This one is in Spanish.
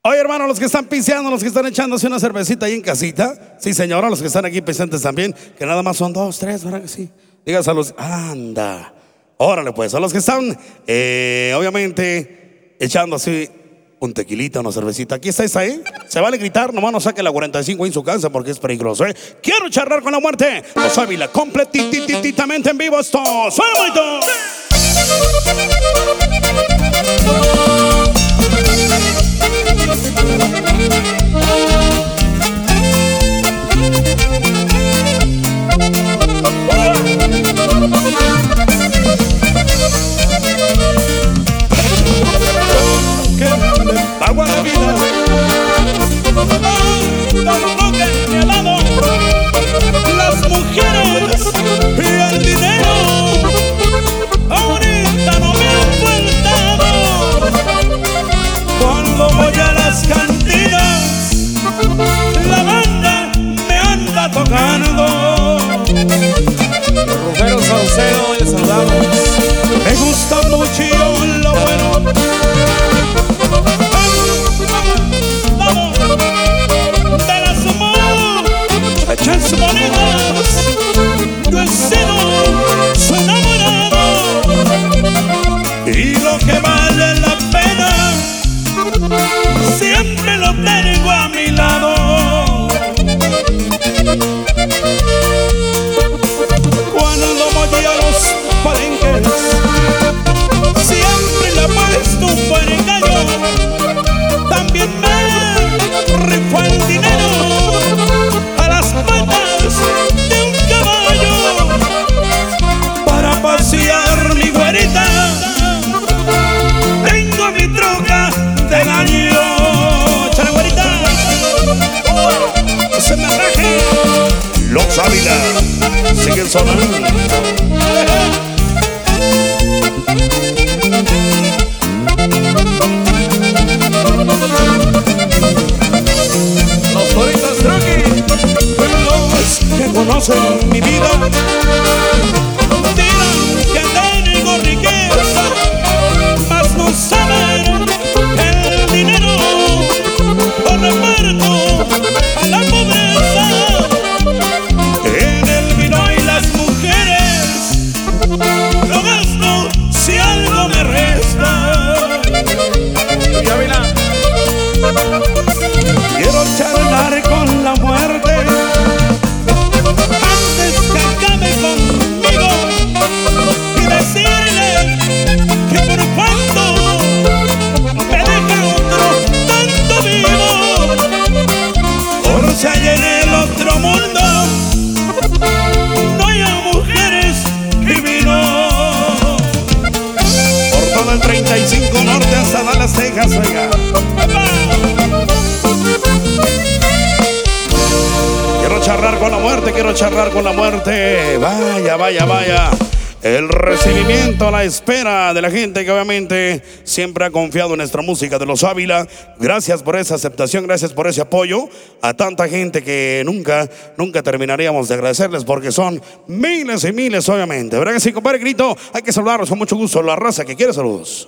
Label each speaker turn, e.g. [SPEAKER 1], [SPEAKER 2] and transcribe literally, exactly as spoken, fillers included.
[SPEAKER 1] Oye, hermano, los que están piseando, los que están echándose una cervecita ahí en casita. Sí, señora, los que están aquí presentes también, que nada más son dos, tres, ¿verdad que sí? Digas a los, anda, órale pues, a los que están, eh, obviamente, echando así un tequilita, una cervecita. Aquí estáis ahí, se vale gritar, nomás no saque la cuarenta y cinco en su casa porque es peligroso, ¿eh? Quiero charlar con la muerte, Los Ávila, completititamente en vivo esto, suena bonito. Agua de vida, todo lo que me ha dado las mujeres y el dinero, ahorita no me han faltado. Cuando voy a las cantinas, la banda me anda tocando.
[SPEAKER 2] Rufero Saucedo, les saludamos.
[SPEAKER 1] Me gusta mucho lo bueno, de las muchachas bonitas. Yo he sido su enamorado, y lo que vale la pena siempre lo tengo a mi lado. Cuando voy a los palenques, siempre le apuesto un buen gallo. También me rifo el dinero a las patas de un caballo para pasear mi güerita. Tengo mi troca del año. ¡Chale, güerita! ¡No se me raje! Los Ávila siguen sonando.
[SPEAKER 2] Los Toritos Truqui.
[SPEAKER 1] Los que conocen mi vida dirán que tengo riqueza, mas no saben el dinero lo reparto a la pobreza. En el vino y las mujeres lo gasto si algo me resta. Quiero charlar con la muerte antes que acabe conmigo y decirle que por cuanto me deja otro tanto vivo, por si allá en el otro mundo no hay mujeres y vino. Por todo el treinta y cinco norte hasta Dallas, Texas, oiga. Quiero charlar con la muerte, quiero charlar con la muerte. Vaya, vaya, vaya. El recibimiento a la espera de la gente que obviamente siempre ha confiado en nuestra música de Los Ávila. Gracias por esa aceptación, gracias por ese apoyo a tanta gente que nunca, nunca terminaríamos de agradecerles porque son miles y miles obviamente. ¿Verdad que sí, compadre Grito? Hay que saludarlos con mucho gusto, la raza que quiere saludos.